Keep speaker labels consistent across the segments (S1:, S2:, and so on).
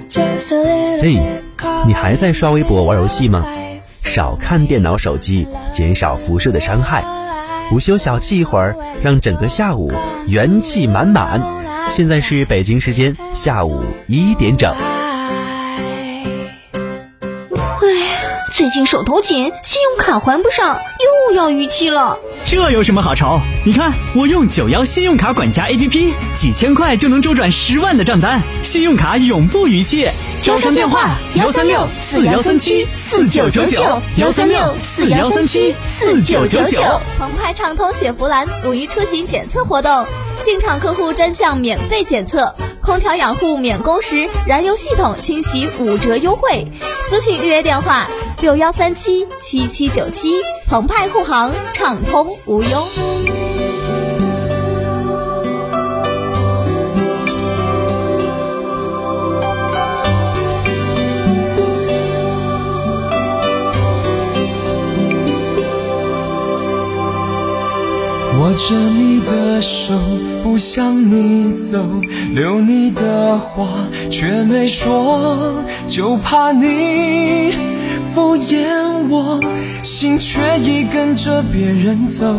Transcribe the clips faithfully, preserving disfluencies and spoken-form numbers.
S1: 嘿，你还在刷微博玩游戏吗？少看电脑手机，减少辐射的伤害。午休小憩一会儿，让整个下午元气满满。现在是北京时间下午一点整。
S2: 最近手头紧，信用卡还不上，又要逾期了。
S3: 这有什么好愁？你看我用九幺信用卡管家 A P P， 几千块就能周转十万的账单，信用卡永不逾期。
S2: 招商电话幺三六四幺三七四九九九幺三六四幺三七四九九九。
S4: 澎湃畅通雪佛兰五一出行检测活动，进场客户专项免费检测，空调养护免工时，燃油系统清洗五折优惠。咨询预约电话六幺三七七七九七，澎湃护航，畅通无忧。
S5: 握着你的手，不向你走，留你的话却没说，就怕你敷衍我，心却已跟着别人走。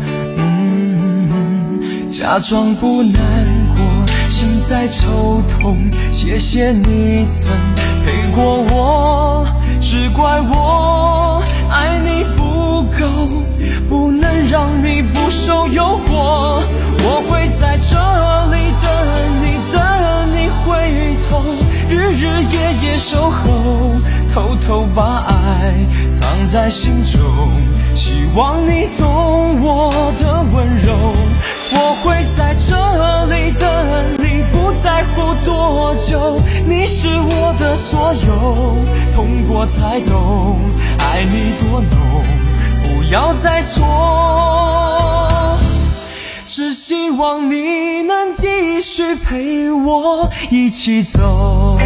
S5: 嗯，假装不难过，心在抽痛，谢谢你曾陪过我，只怪我爱你不够，不能让你不受诱惑。我会在这里等你，等你回头，日日夜夜守候，偷偷把爱藏在心中，希望你懂我的温柔。我会在这里等你，不在乎多久，你是我的所有，痛过才懂爱你多浓，不要再错，只希望你能继续陪我一起走。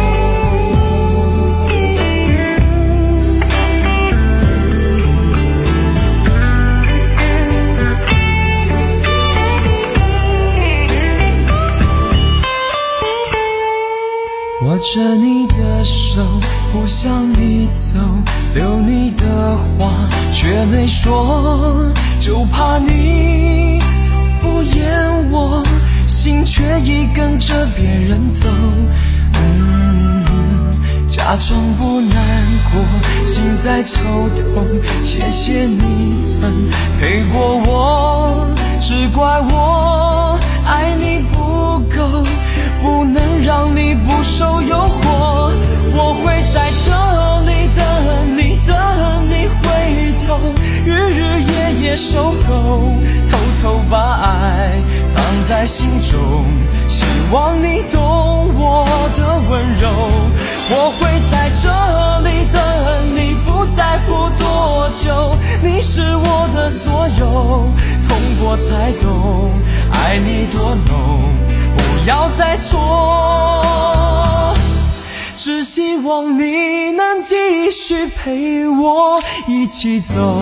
S5: 握着你的手，不向你走，留你的话却没说，就怕你敷衍我，心却已跟着别人走。嗯，假装不难过，心在抽痛，谢谢你曾陪过我，只怪我爱你不够，不能让你不受诱惑。我会在这里等你，等你回头，日日夜夜守候，偷偷把爱藏在心中，希望你懂我的温柔。我会在这里等你，不在乎多久，你是我的所有，痛过才懂爱你多浓，不要再错，只希望你能继续陪我一起走。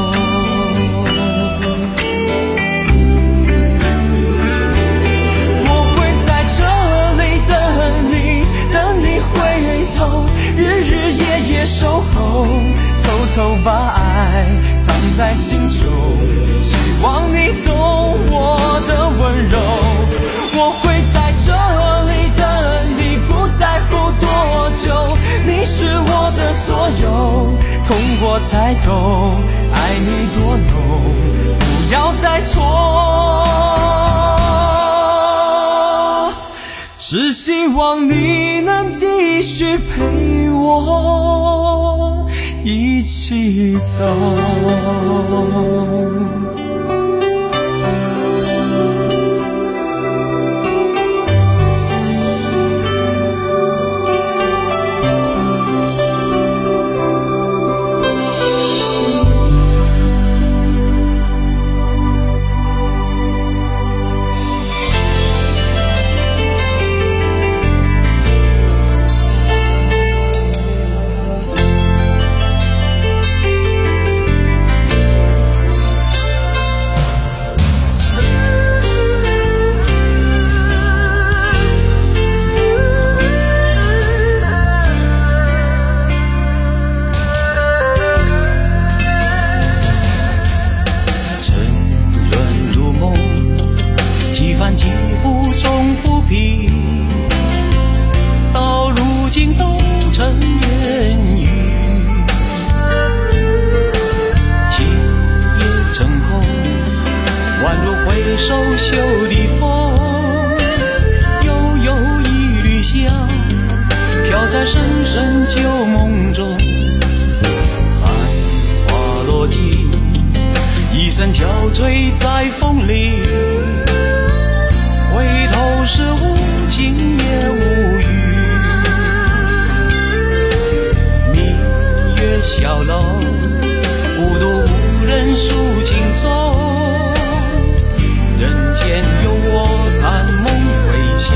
S5: 我会在这里等你，等你回头，日日夜夜守候，偷偷把爱藏在心中，希望你懂我的温柔。我会在这里等你，不在乎多久，你是我的所有，痛过才懂爱你多浓，不要再错，只希望你能继续陪我一起走。 在深深旧梦中，繁华落尽，一身憔悴在风里，回头是无情也无语。明月小楼，孤独无人诉情衷，人间有我残梦未醒。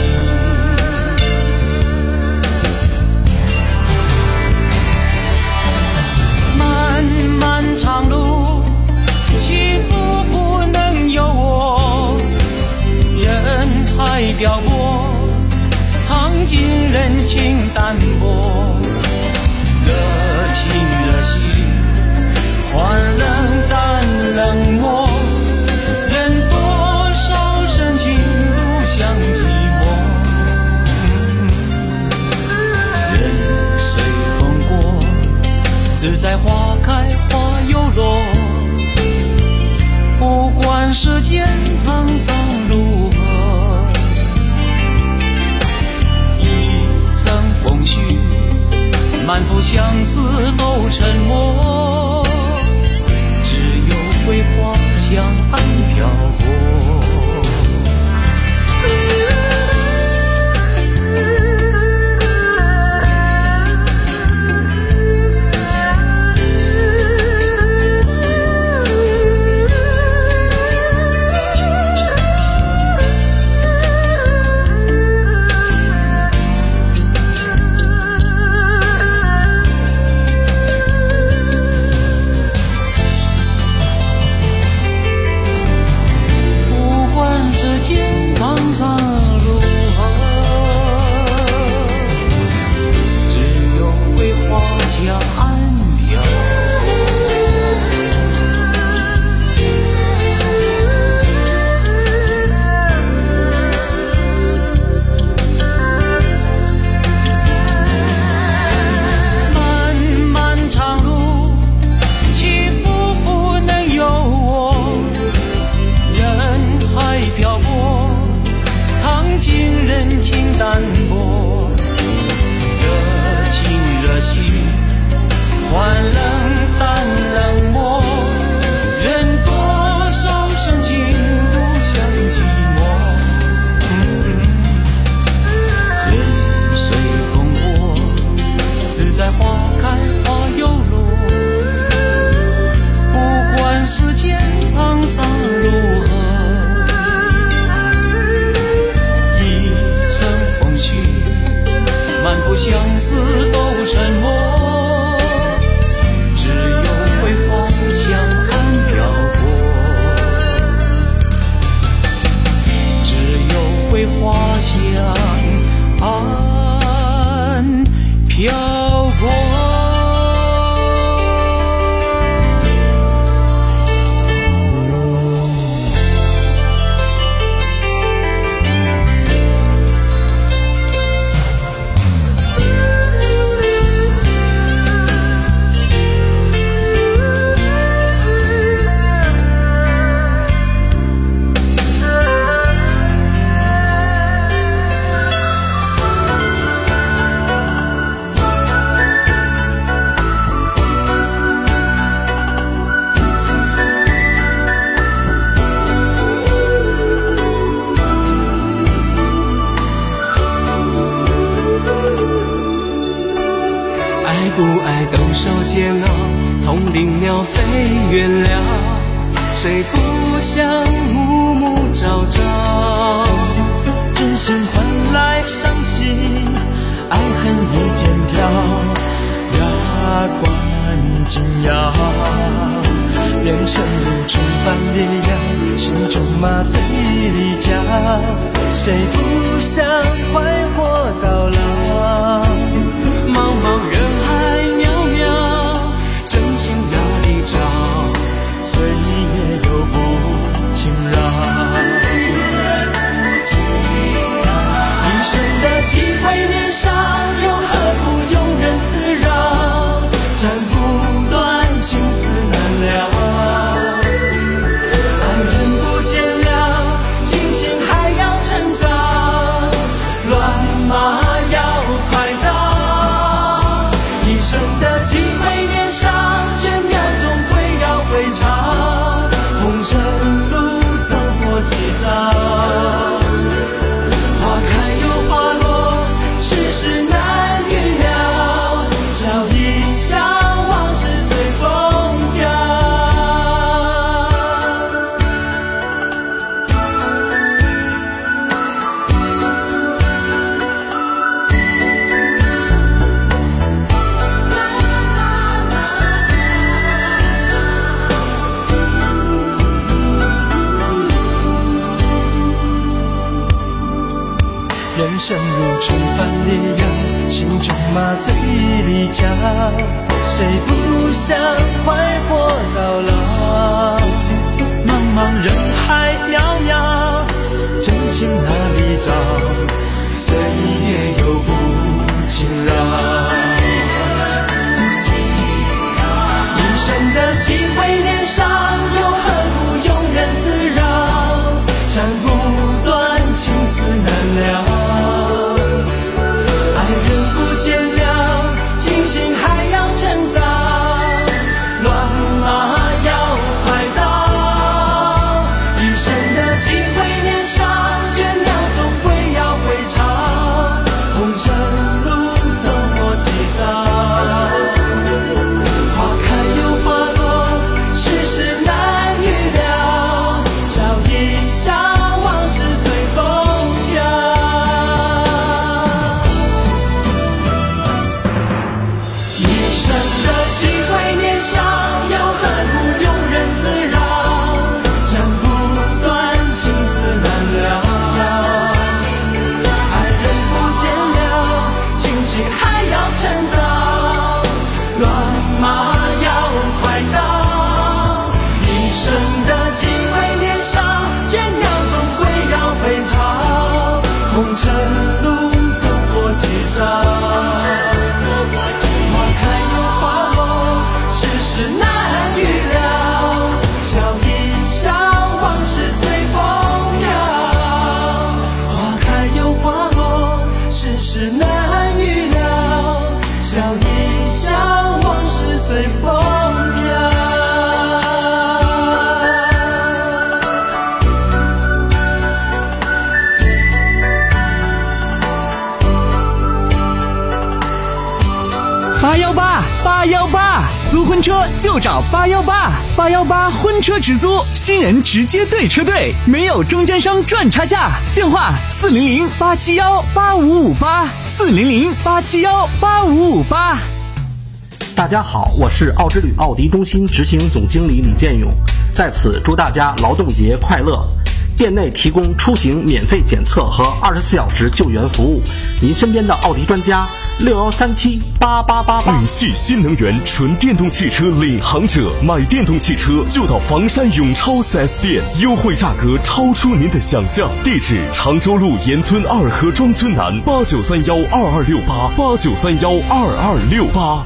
S5: 漫漫长路，起伏不能由我，人海漂泊，尝尽人情淡薄，热情热心，换冷淡冷漠，人多少深情独向寂寞，人随风过，自在花开花又落，不管世间沧桑如何，一程风絮，满腹相思都沉默，只有桂花香岸飘过。
S6: 不爱都受煎熬，同林鸟飞远了，谁不想暮暮朝朝？真心换来伤心，爱恨一肩挑，牙关紧咬。人生如春般烈阳，心中麻醉离家，谁不想快活到老？茫茫人海渺渺，真情哪里找？岁月又不轻饶。一生的机会年少，又何苦庸人自扰？斩不断，情丝难了。爱人不见了，清醒还要趁早，乱马要快到。
S5: 生如重返烈阳，心中麻醉离家，谁不想快活到老？茫茫人海渺渺，真情哪里找？岁月又不轻饶。一生的机会年少，又何苦庸人自扰？斩不断，情丝难了，爱人不见了，清醒还要趁早，乱马要快到。一生的机会年少，倦鸟终归要回巢，红尘路走过几遭。红尘路走过几遭，花开又花落，世事难预料，笑一笑，往事随风飘。花开又花落，世事难预料，笑一笑，往事随风飘。
S3: 八幺八八幺八，租婚车就找八幺八，八幺八婚车直租，新人直接对车队，没有中间商赚差价。电话四零零八七幺八五五八，四零零八七幺八五五八。
S7: 大家好，我是奥之旅奥迪中心执行总经理李建勇，在此祝大家劳动节快乐。店内提供出行免费检测和二十四小时救援服务，您身边的奥迪专家六幺三七八八八八。
S8: 运系新能源纯电动汽车领航者，买电动汽车就到房山永超 四 S 店，优惠价格超出您的想象。地址：常州路沿村二河庄村南，八九三幺二二六八八九三幺二二六八。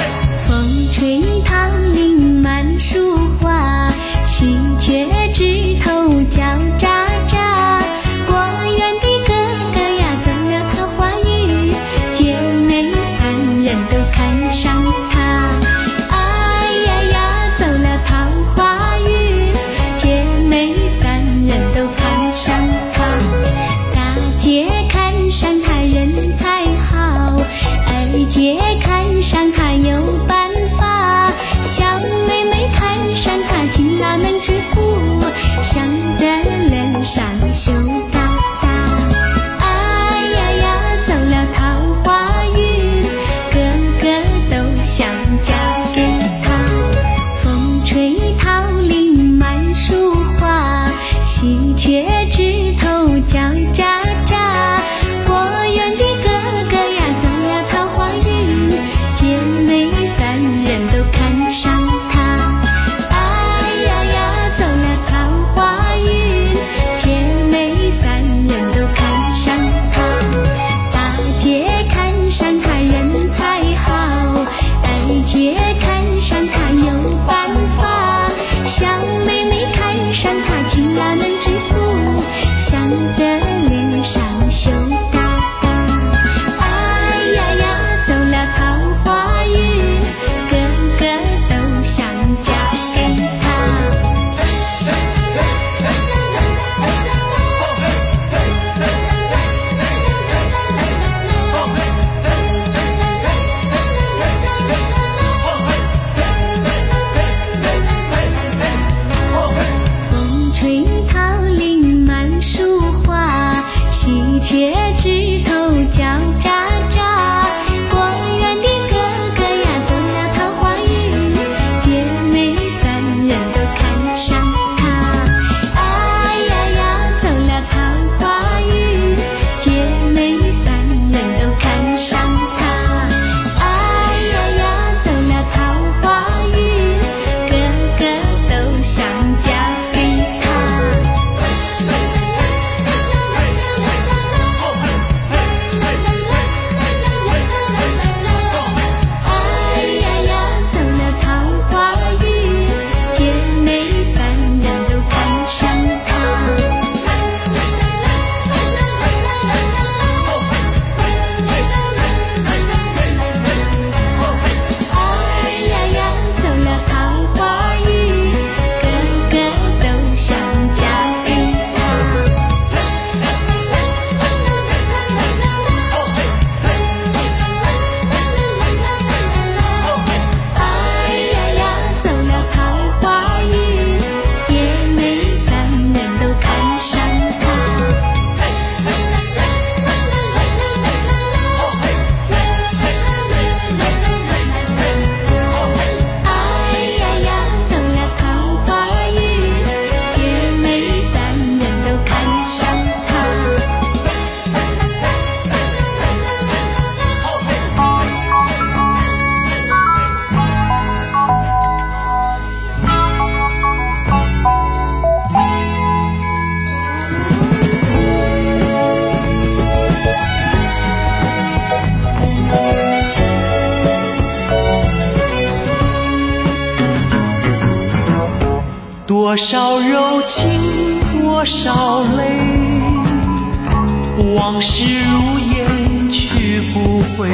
S9: 树花，喜鹊知多少柔情多少泪，往事如烟去不回，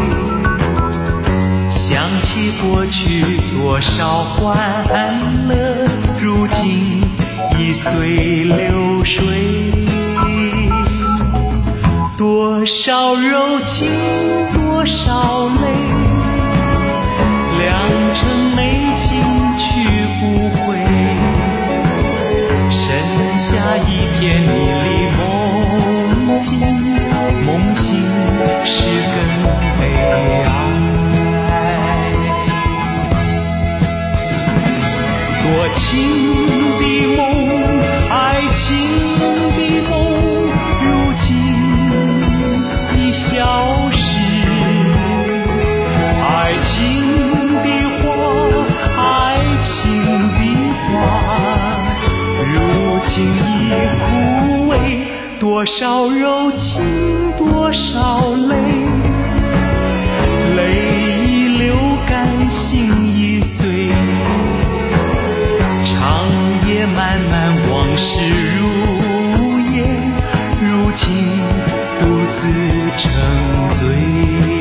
S9: 想起过去多少欢乐，如今已随流水。多少柔情多少泪，良辰美景去不回，剩下一片迷离梦境，梦醒时更悲哀。多情的梦，爱情的梦，如今已消失。爱情的花，爱情的花，如今已枯萎。多少柔情多少泪，泪已流干心已碎，长夜漫漫往事如烟，如今独自沉醉。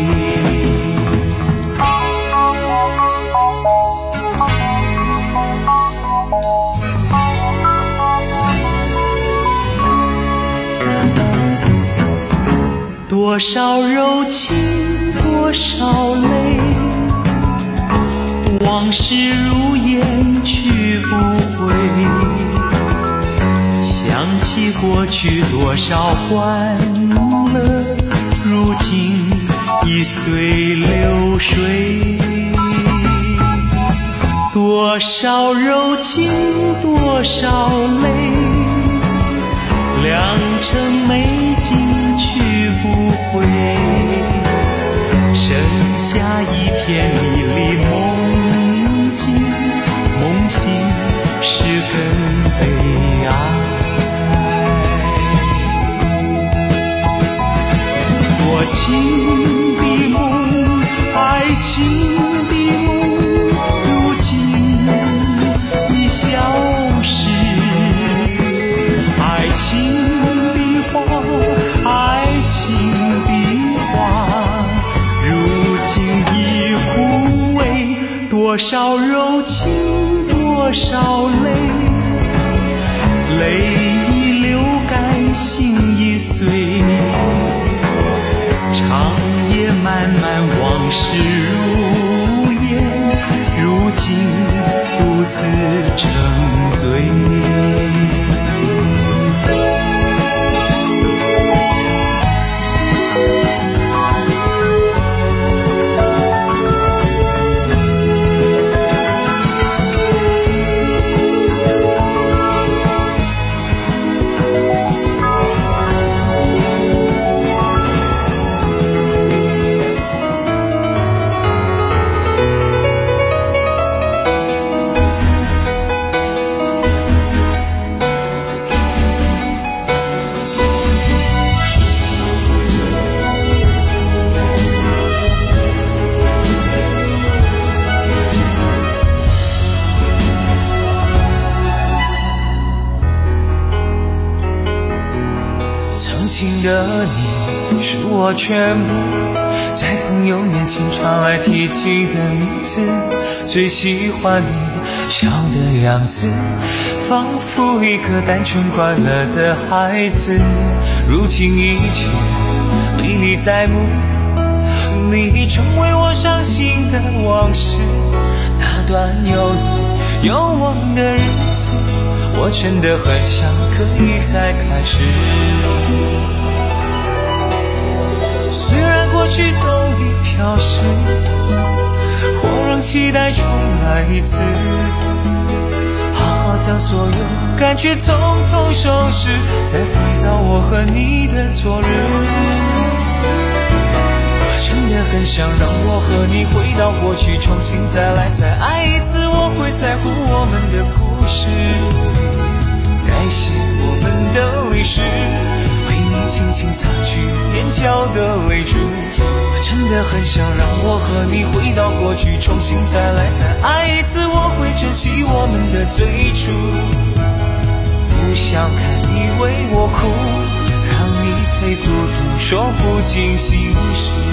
S9: 多少柔情多少泪，往事如烟去不回，想起过去多少欢乐，如今已随流水。多少柔情多少泪，良辰美景去不回，剩下一片迷离梦境，梦醒时更悲哀。多情的梦，爱情的梦，如今已消失。爱情的花，爱情的花，如今已枯萎。多少柔情多少泪，泪已流干心已碎，长夜漫漫往事如烟，如今独自沉醉。
S5: 曾经的你是我全部，在朋友面前常爱提起的名字，最喜欢你笑的样子，仿佛一个单纯快乐的孩子。如今一切历历在目，你成为我伤心的往事。那段有你有梦的日子，我真的很想可以再开始。虽然过去都已飘逝，我仍期待重来一次，好好将所有感觉从头收拾，再回到我和你的昨日。我真的很想让我和你回到过去，重新再来再爱一次，我会在乎我们的故事。感谢我们的历史，为你轻轻擦去眼角的泪珠。我真的
S9: 的很想让我和你回到过去，重新再来，再爱一次。我会珍惜我们的最初，不想看你为我哭，让你陪孤独说不尽心事。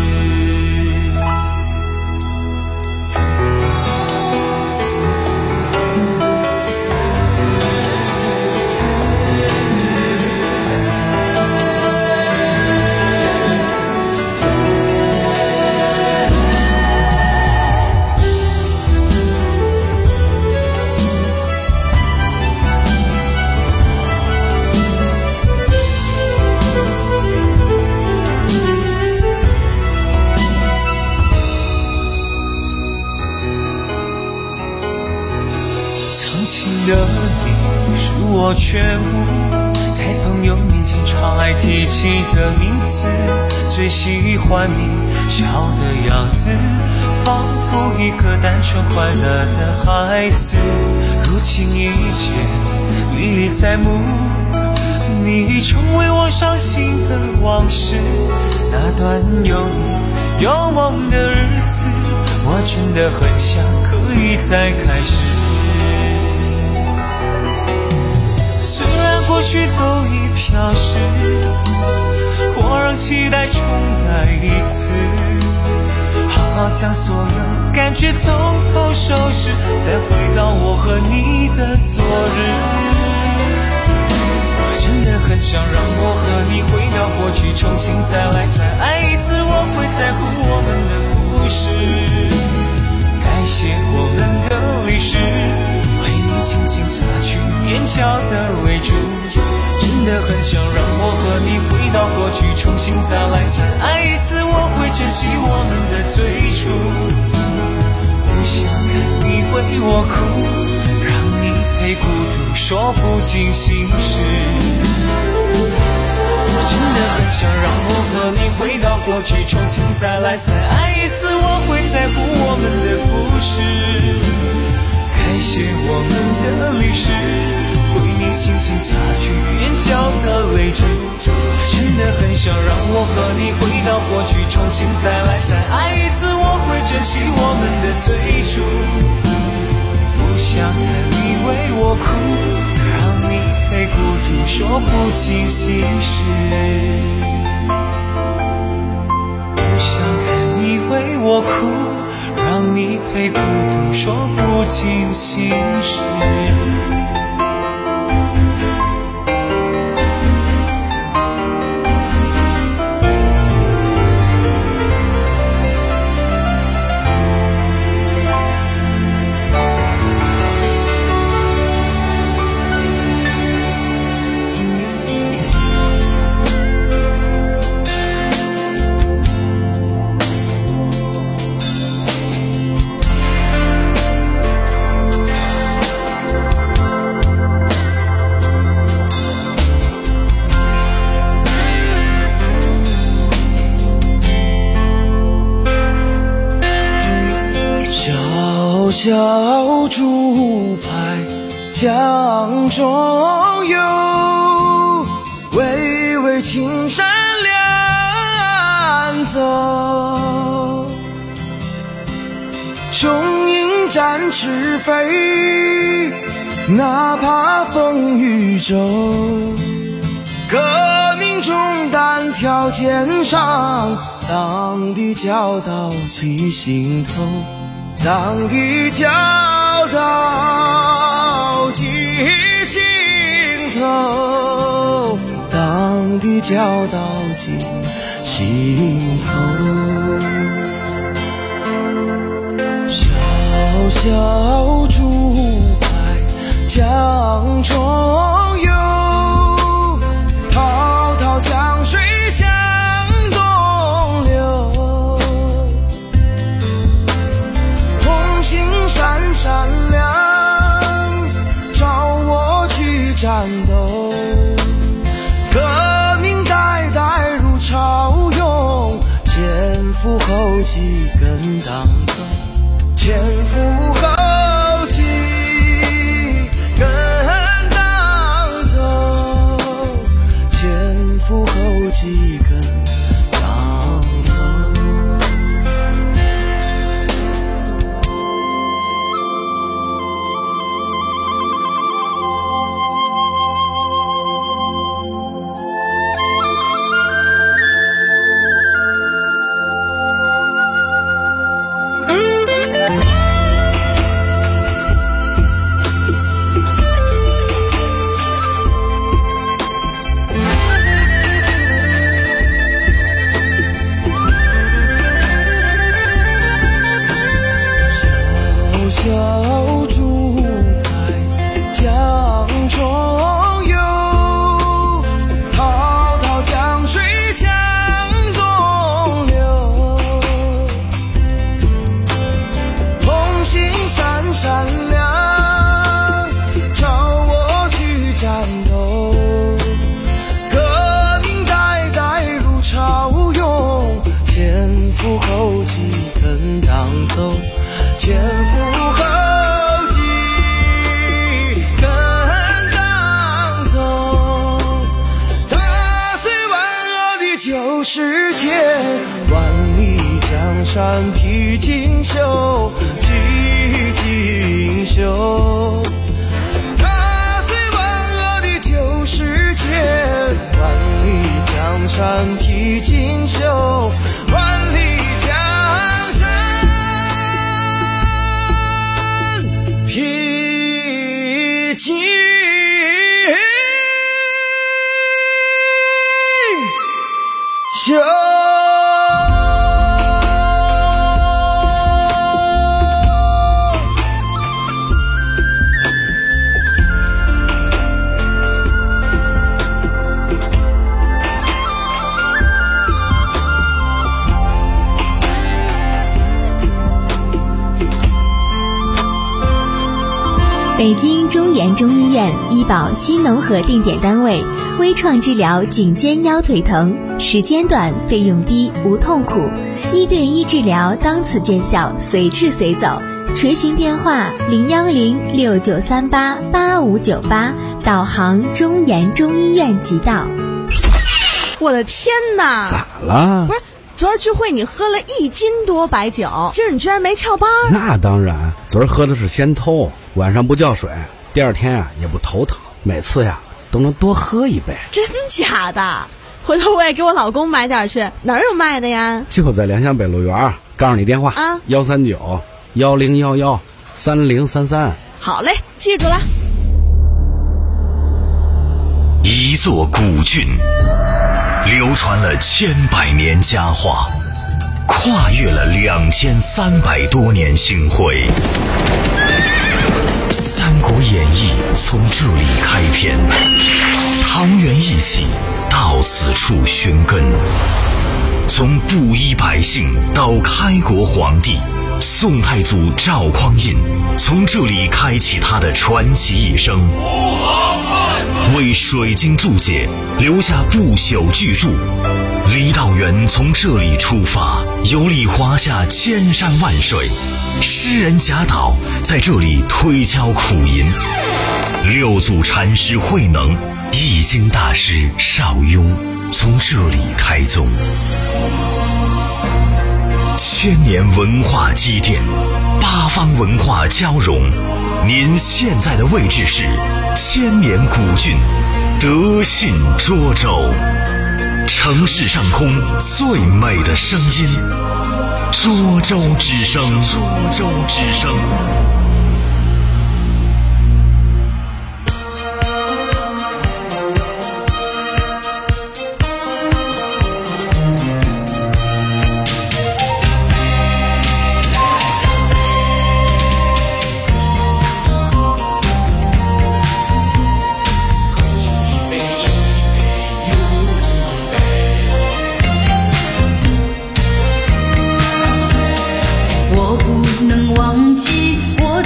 S9: 的你是我全部，在朋友面前常爱提起的名字，最喜欢你笑的样子，仿佛一个单纯快乐的孩子。如今一切历历在目，你成为我伤心的往事。那段有你有梦的日子，我真的很想可以再开始。过去都已飘逝，我让期待重来一次，好好将所有感觉从头收拾，再回到我和你的昨日。我真的很想让我和你回到过去，重新再来，再爱一次。我会在乎我们的故事，感谢我们的历史，轻轻擦去眼角的泪珠。真的很想让我和你回到过去，重新再来，再爱一次。我会珍惜我们的最初，不想看你为我哭，让你陪孤独说不尽心事。我真的很想让我和你回到过去，重新再来，再爱一次。我会在乎我们的故事，感谢我们的历史，为你轻轻擦去眼角的泪珠。真的很想让我和你回到过去，重新再来，再爱一次。我会珍惜我们的最初，不想看你为我哭，让你陪孤独说不尽心事。不想看你为我哭，让你陪孤独说不尽心事。
S10: 小竹排江中游，巍巍青山两走。雄鹰展翅飞，哪怕风雨骤。革命中单挑肩上，党的教导记心头。党的教导记心头，党的教导记心头。小小竹排江中游，滔滔江水向东流。闪闪亮，召我去战斗。革命代代如潮涌，前赴后继跟党走，前赴后继跟党走，前赴后继跟党走。 世界，万里江山披锦绣，披锦绣。踏碎万恶的旧世界，万里江山披锦绣，万里江山披锦绣。
S4: 北京中原中医院医保新农合定点单位，微创治疗颈肩腰腿疼，时间短，费用低，无痛苦，一对一治疗当此见效，随治随走。垂询电话零幺零六九三八八五九八，导航中原中医院即到。
S11: 我的天哪！
S12: 咋了？
S11: 不是，昨儿聚会你喝了一斤多白酒，今儿你居然没翘班？
S12: 那当然，昨儿喝的是仙偷，晚上不叫水，第二天啊也不头疼，每次呀都能多喝一杯。
S11: 真假的？回头我也给我老公买点去，哪儿有卖的呀？
S12: 就在良乡北路园，告诉你电话啊，幺三九幺零幺幺三零三三。
S11: 好嘞，记住了。
S8: 一座古郡，流传了千百年佳话，跨越了两千三百多年星辉。《三国演义》从这里开篇，桃园义气到此处寻根。从布衣百姓到开国皇帝，宋太祖赵匡胤从这里开启他的传奇一生，为水晶注解留下不朽巨著。李道元从这里出发，游历华夏千山万水，诗人贾岛在这里推敲苦吟，六祖禅师慧能、易经大师邵雍从这里开宗。千年文化积淀，八方文化交融，您现在的位置是千年古郡德信涿州，城市上空最美的声音，涿州之声，涿州之声。
S13: 我不能忘记我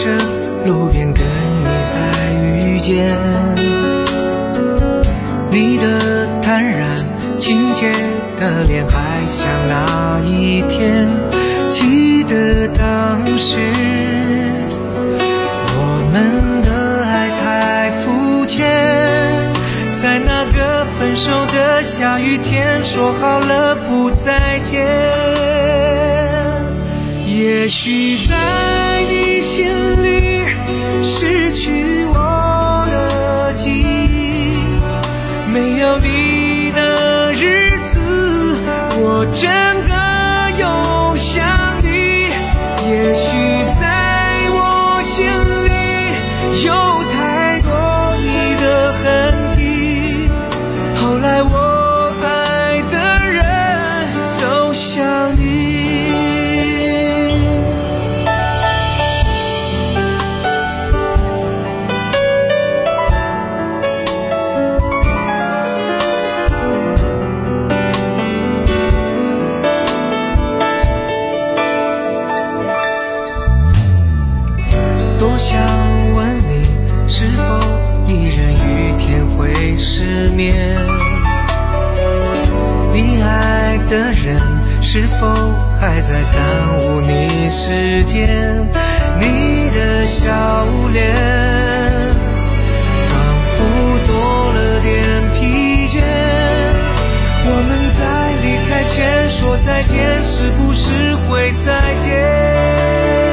S5: 着路边跟你再遇见，你的坦然清洁的脸还像那一天，记得当时我们的爱太肤浅，在那个分手的下雨天说好了不再见。也许在你心里失去我的记忆，没有你的日子我真的有想你。也许在我心里有太多你的痕迹，后来我爱的人都想你。多想问你，是否一人雨天会失眠？你爱的人是否还在耽误你时间？你的笑脸仿佛多了点疲倦。我们在离开前说再见，是不是会再见？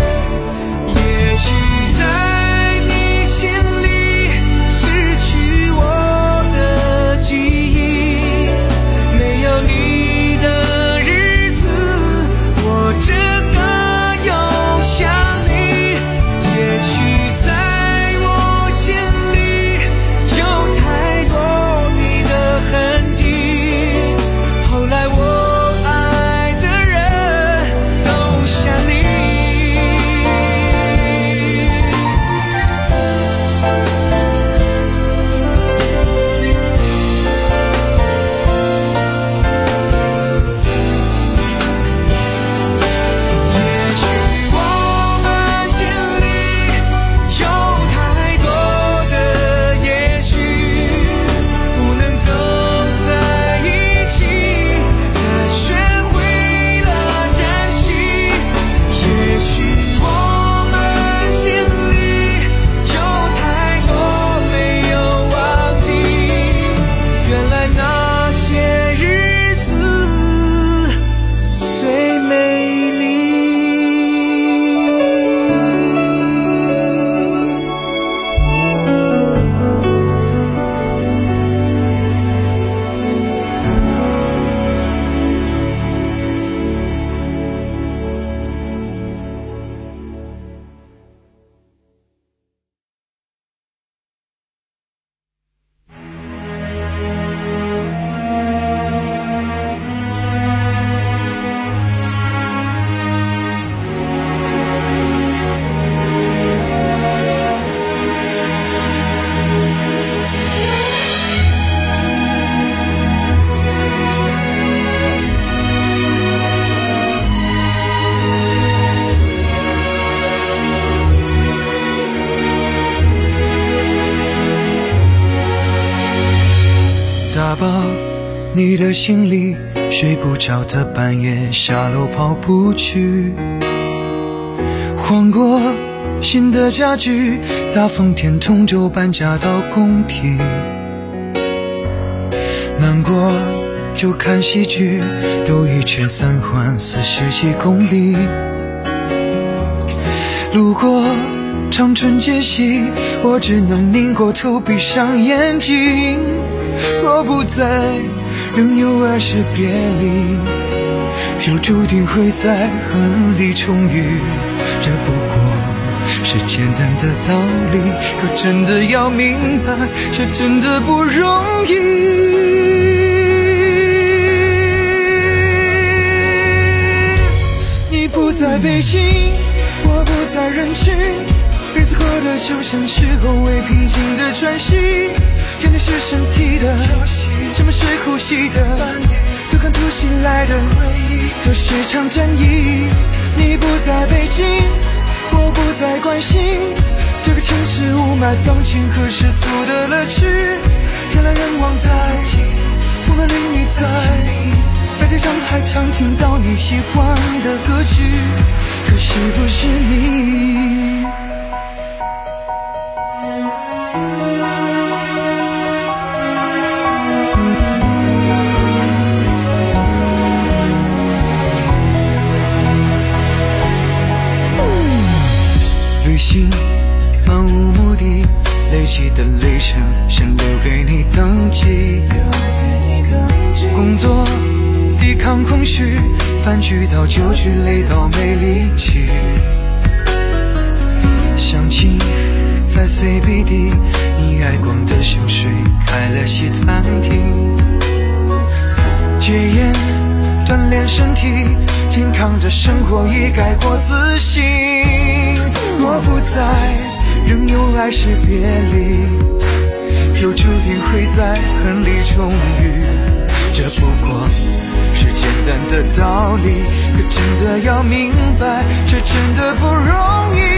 S5: 打包你的行李，睡不着的半夜下楼跑步去，换过新的家具，大风天同舟搬家到工体，难过就看戏剧，兜一圈三环四十几公里，路过长春街西，我只能拧过头闭上眼睛，若不在仍有爱是别离，就注定会在恨里重遇，这不过是简单的道理，可真的要明白却真的不容易。你不在北京，我不在人群，日子过得就像是后未平静的喘息，真的是身体的这么睡呼吸的，都看突袭来的回忆，都是场战役。你不在北京，我
S10: 我不再关心这个城市雾霾、放晴和世俗的乐趣。人来人往在，风的淋漓在，在街上还常听到你喜欢的歌曲，可是不是你。旅行漫无目的，累积的里程先留给你登记。工作抵抗空虚，饭局到酒局累到没力气。相亲在 C B D， 你爱逛的秀水开了西餐厅。戒烟锻炼身体，健康的生活已改过自新。我不在，仍有爱是别离，就注定会在恨里重遇。这不过是简单的道理，可真的要明白，却真的不容易。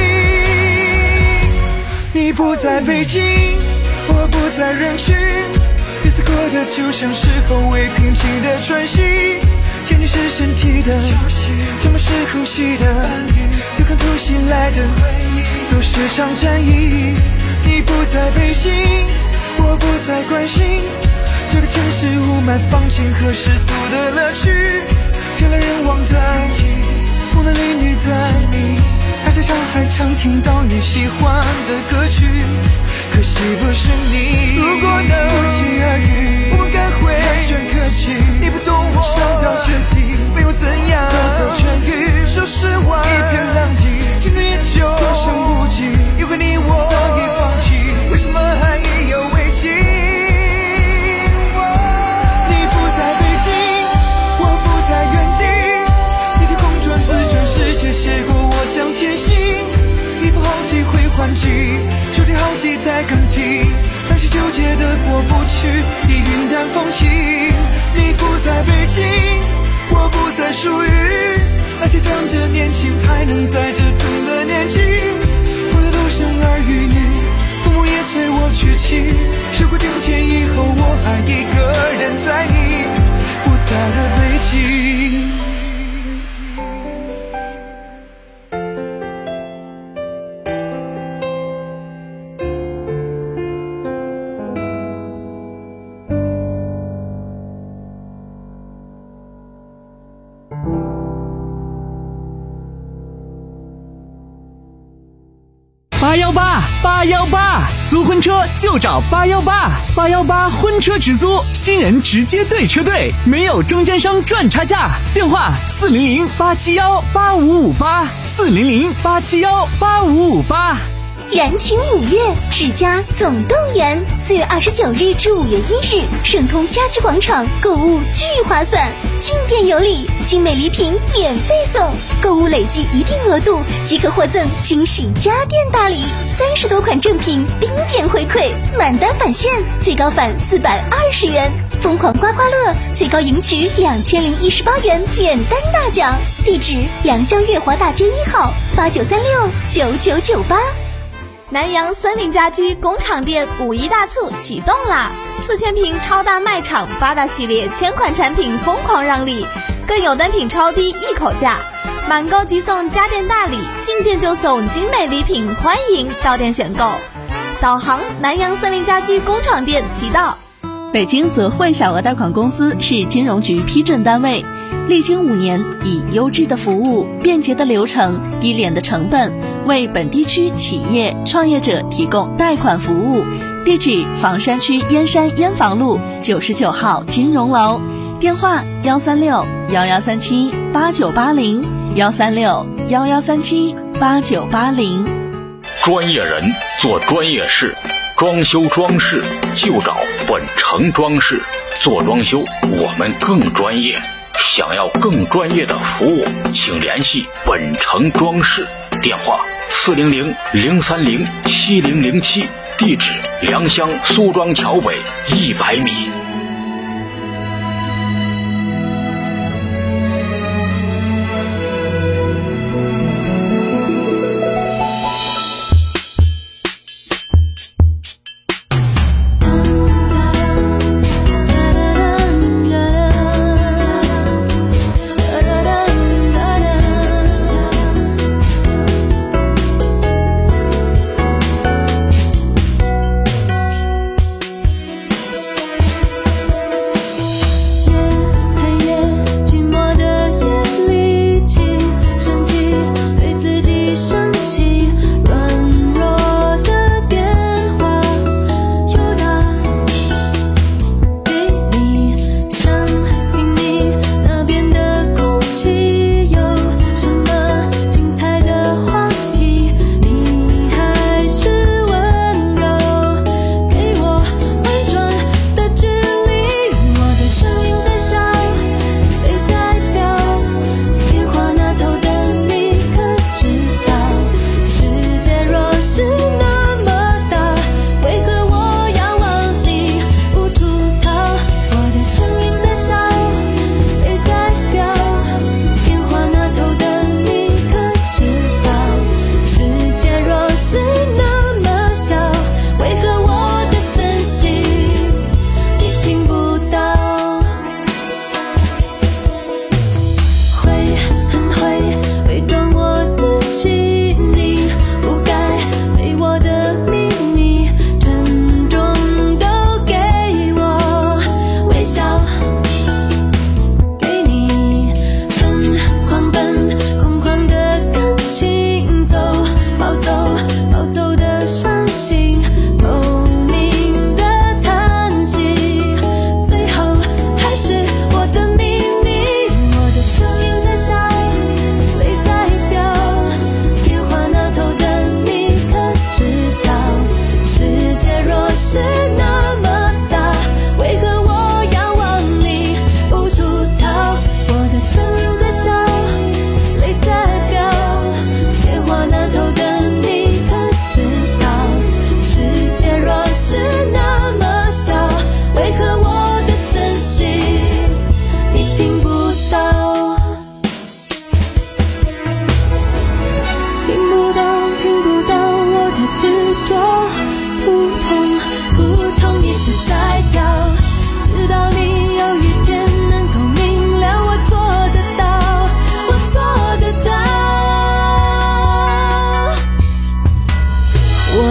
S10: 你不在北京，我不在人群，日子过得就像是后未平静的喘息。前你是身体的，这么是呼吸的，对抗突袭来的都是场战役。你不在北京，我不再关心这个城市雾霾、放晴和世俗的乐趣。人来人往在，风的淋漓在，大街上还常听到你喜欢的歌曲，可惜不是你。如果能不期而遇，我该会寒暄客气。你不懂我，伤到缺席，没有怎样得到痊愈，说实话一片狼藉，青春也就所剩无几。有个你我早已放弃，为什么还意犹未尽？你不在北京，我不在原地，你的空转自转世界写过我向前行。衣服好几回换季，秋天好几代更替，但是纠结的过不去，已云淡风轻。你不在北京，我不再属于那些仗着年轻还能在折腾的年纪。朋友都生儿育女，父母也催我娶妻，时过境迁以后，我还一个人在你不在的北京。
S3: 八幺八八幺八，租婚车就找八幺八，八幺八婚车直租，新人直接对车队，没有中间商赚差价。电话四零零八七幺八五五八，四零零八七幺八五五八。
S2: 燃情五月，指甲总动员。四月二十九日至五月一日，盛通家居广场购物巨划算，进店有礼，精美礼品免费送，购物累计一定额度即可获赠惊喜家电大礼，三十多款正品冰点回馈，满单返现，最高返四百二十元。疯狂刮刮乐，最高赢取两千零一十八元免单大奖。地址：良乡月华大街一号，八九三六九九九八。
S4: 南阳森林家居工厂店五一大促启动啦！四千平超大卖场，八大系列千款产品疯狂让利，更有单品超低一口价，满购即送家电大礼，进店就送精美礼品，欢迎到店选购。导航：南阳森林家居工厂店即到。
S13: 北京泽汇小额贷款公司是金融局批准单位，历经五年，以优质的服务、便捷的流程、低廉的成本，为本地区企业创业者提供贷款服务。地址：房山区燕山燕房路九十九号金融楼。电话：幺三六幺幺三七八九八零，幺三六幺幺三七八九八零。
S14: 专业人做专业事，装修装饰就找本城装饰。做装修我们更专业，想要更专业的服务，请联系本城装饰。电话：四零零零三零七零零七。地址：良乡苏庄桥北一百米。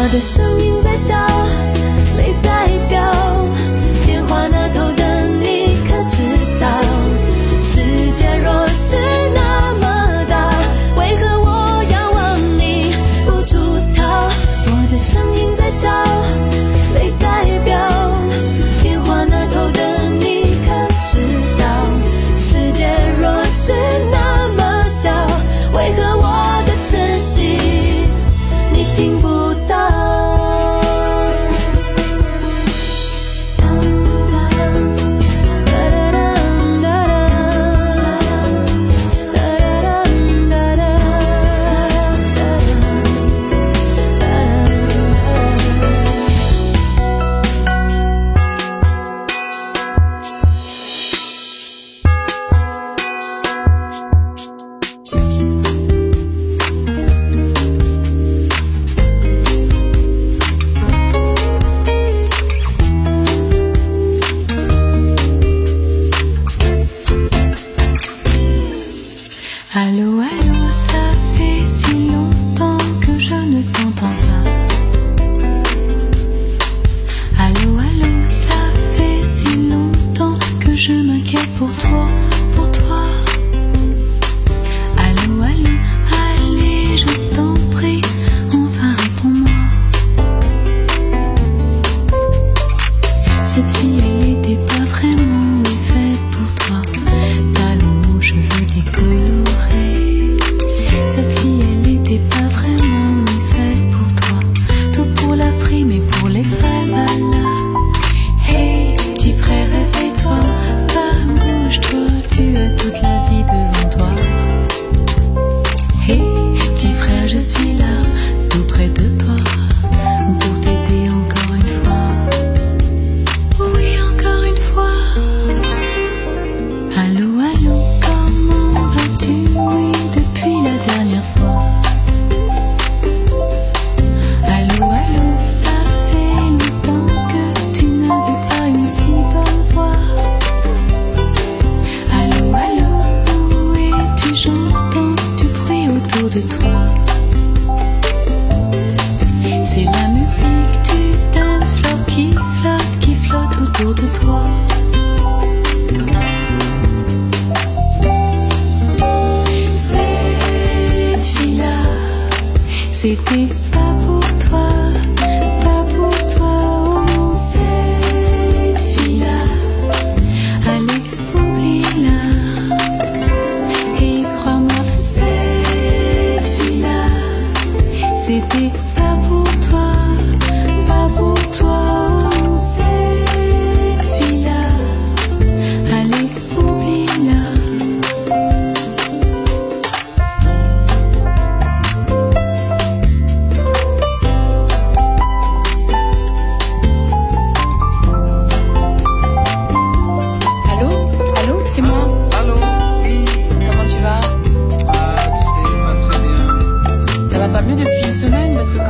S15: 的声音在笑，泪在飙，电话那头的你可知道，世界若是那么大，为何我要往你无处逃？我的声音在笑，泪在飙，电话那头的你可知道，世界若是那么小，为何我的真心你听不到？
S16: Allô, allô, ça fait si longtemps que je ne t'entends pas. Allô, allô, ça fait si longtemps que je m'inquiète pour toi, pour toi. Allô, allô, allez, je t'en prie, enfin réponds-moi. Cette fille, elle était pas vraiment faite pour toi. Talons aux cheveux décolorés. Cette fille, elle était pas vraiment faite pour toi. Tout pour la frime et pour les falbalas. Hey, petit frère, réveille-toi, pas bouge-toi, tu as toute la vie devant toi. Hey, petit frère, je suis là, tout près de toi, pour t'aider encore une fois. Oui, encore une fois. Allô, allô, comment vas-tu? Oui, depuis la dernière fois. Allô, allô, ça fait longtemps que tu n'avais pas une si bonne voix. Allô, allô, où es-tu? J'entends du bruit autour de toi. C'est la musique du dance floor qui flotte, qui flotte autour de toi. Cette fille-là, c'était pas pour toi, pas pour toi, oh non, cette fille-là, allez, oublie-la. Et crois-moi, cette fille-là, c'était pas pour toi, pas pour toi, oh non, cette fille-là, allez, oublie-la.
S17: Allô? Allô? C'est moi.
S18: Allô?
S17: Oui, comment tu vas?
S18: Ah, tu sais, pas très bien.
S17: Ça va pas mieux depuis une semaine parce que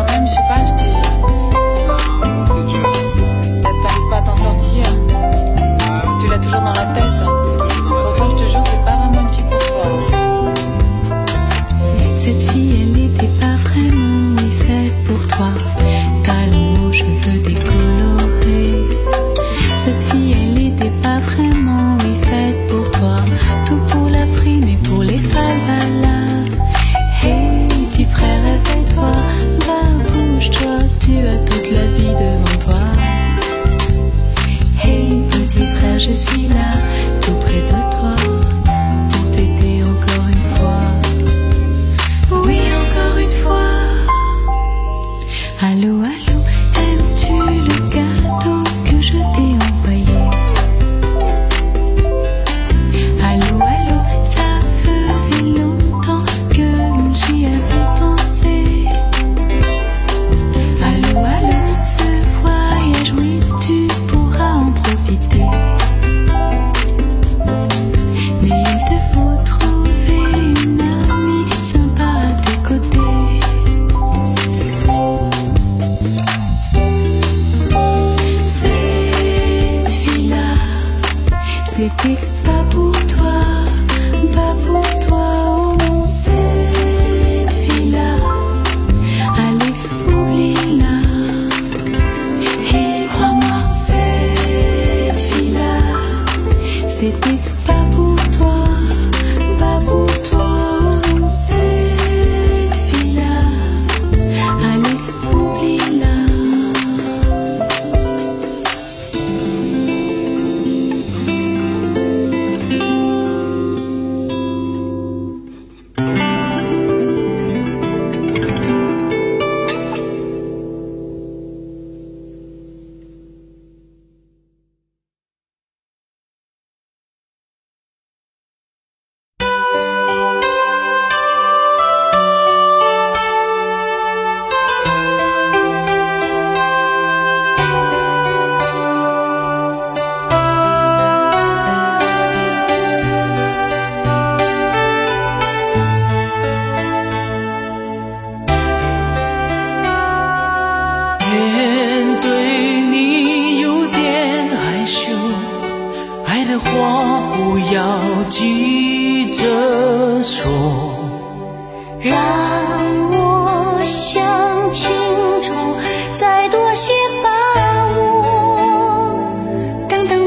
S10: 着说，
S15: 让我想清楚，再多些把握，等等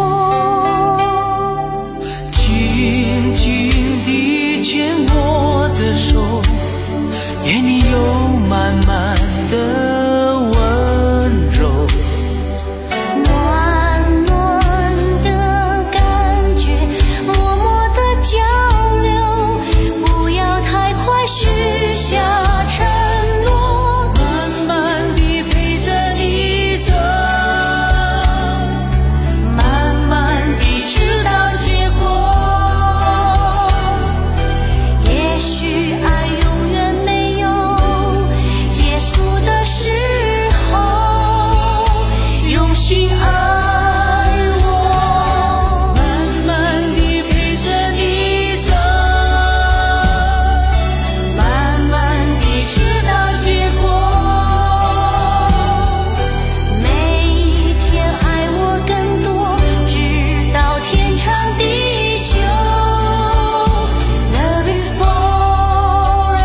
S15: 我，
S10: 轻轻地牵我的手，眼里有满满的温柔，
S15: 暖暖的感觉，默默的交流，不要太快许下承诺，
S10: 慢慢地陪着你走，慢慢地直到结果。
S15: 也许爱永远没有结束的时候，用心爱我，
S10: 慢慢地陪着你走，慢慢地直到结果。
S15: 每一天爱我更多，直到天长地久。Love is forever。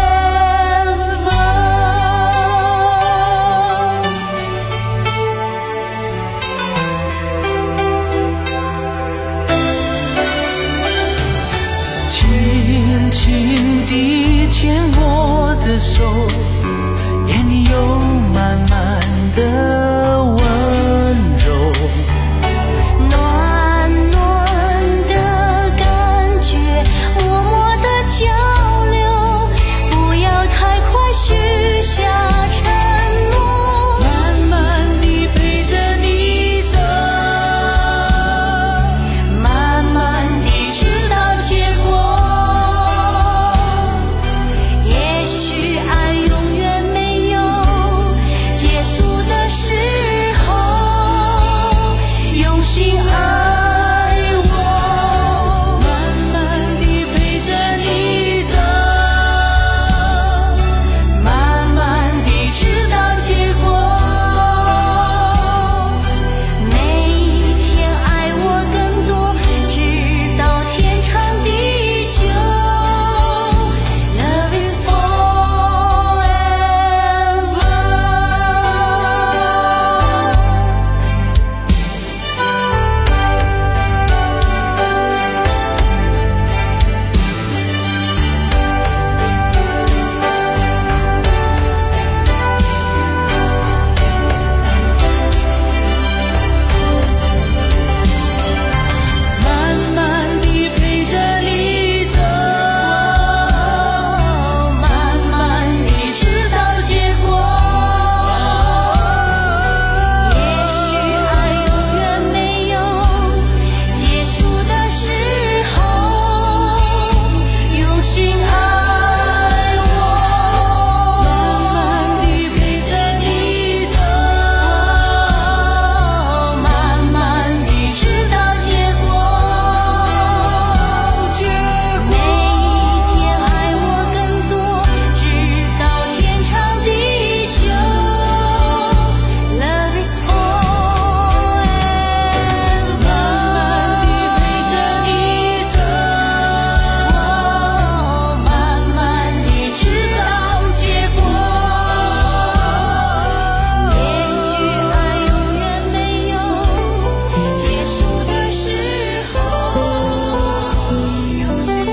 S10: 轻轻地牵我的手，眼里有满满的温柔，
S15: 暖暖的感觉，默默的交流，不要太快许下承诺，
S10: 慢慢地陪着你走，
S15: 慢慢地直到结果。也许爱永远没有结束的时候，用心爱我，
S10: 慢慢地陪着你走，慢慢地直到结果。
S15: 每一天爱我更多，直到天长地久。Love is forever。
S10: 慢慢地陪着你走，
S15: 慢慢地直到结果。也许爱永远没有结束的时候，用心爱我，
S10: 慢慢地陪着你走，
S15: 慢慢地直到结果。每一天爱我更多，直到天长地久。Love is forever。
S10: 慢慢地陪着你走，
S15: 慢慢地直到结果。也许爱永远没有结束的时候，用心。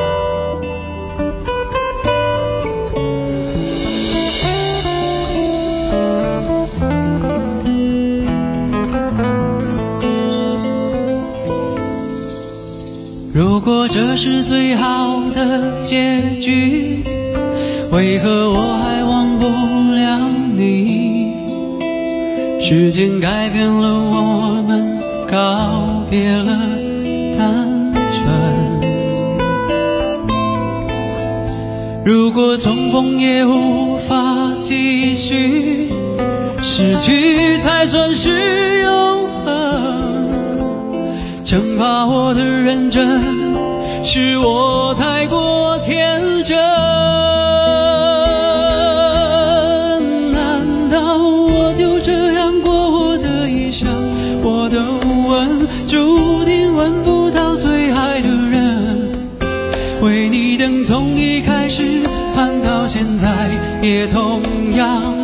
S10: 如果这是最好的结局，为何我还忘不了你？时间改变了我们，告别了单纯。如果重逢也无法继续，失去才算是永恒。惩罚我的认真，是我太过天真。难道我就这样过我的一生？我的吻注定吻不到最爱的人。
S9: 从一开始盼到现在，也同样